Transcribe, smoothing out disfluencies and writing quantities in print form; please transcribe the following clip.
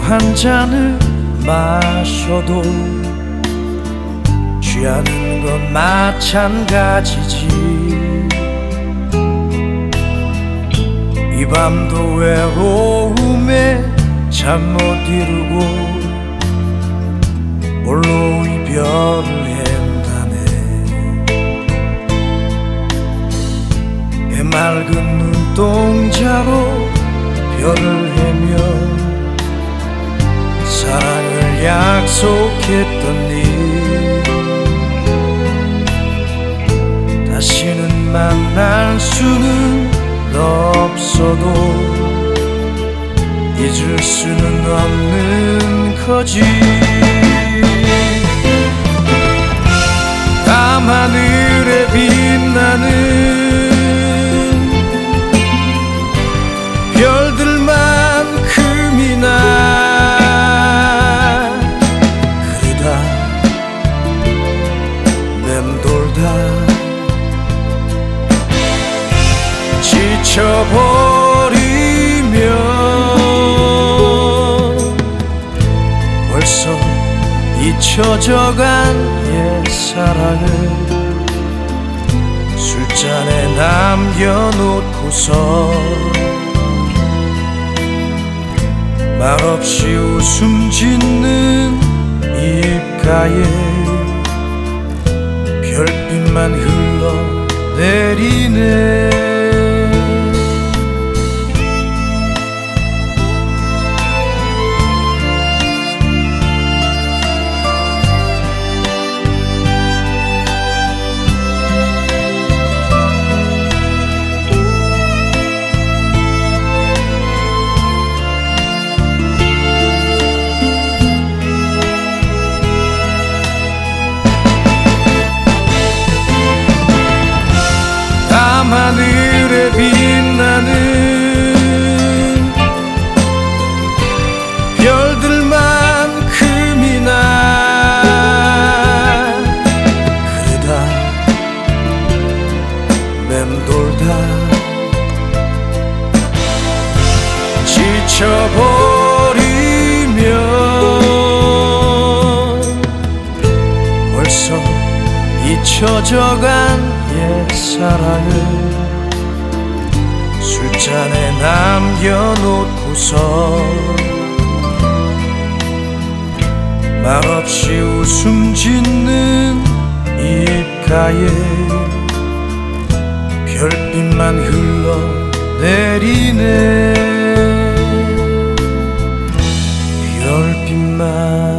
한 잔을 마셔도 취하는 건 마찬가지지. 이 밤도 외로움에 잠 못 이루고 홀로 이별을 한다네. 해맑은 눈동자로 별을 헤며 사랑을 약속했던 니, 다시는 만날 수는 없어도 잊을 수는 없는 거지. 밤하늘에 빛나는 별들만큼이나 그러다 맴돌다 지쳐버리면 벌써 잊혀져간 옛사랑을 술잔에 남겨놓고서 말없이 웃음 짓는 입가에 별빛만 흘러내리네. 밤하늘에 빛나는 별들만큼이나 그러다 맴돌다 지쳐버리면 벌써 잊혀져간 옛사랑을 술잔에 남겨놓고서 말없이 웃음 짓는 입가에 별빛만 흘러내리네. 별빛만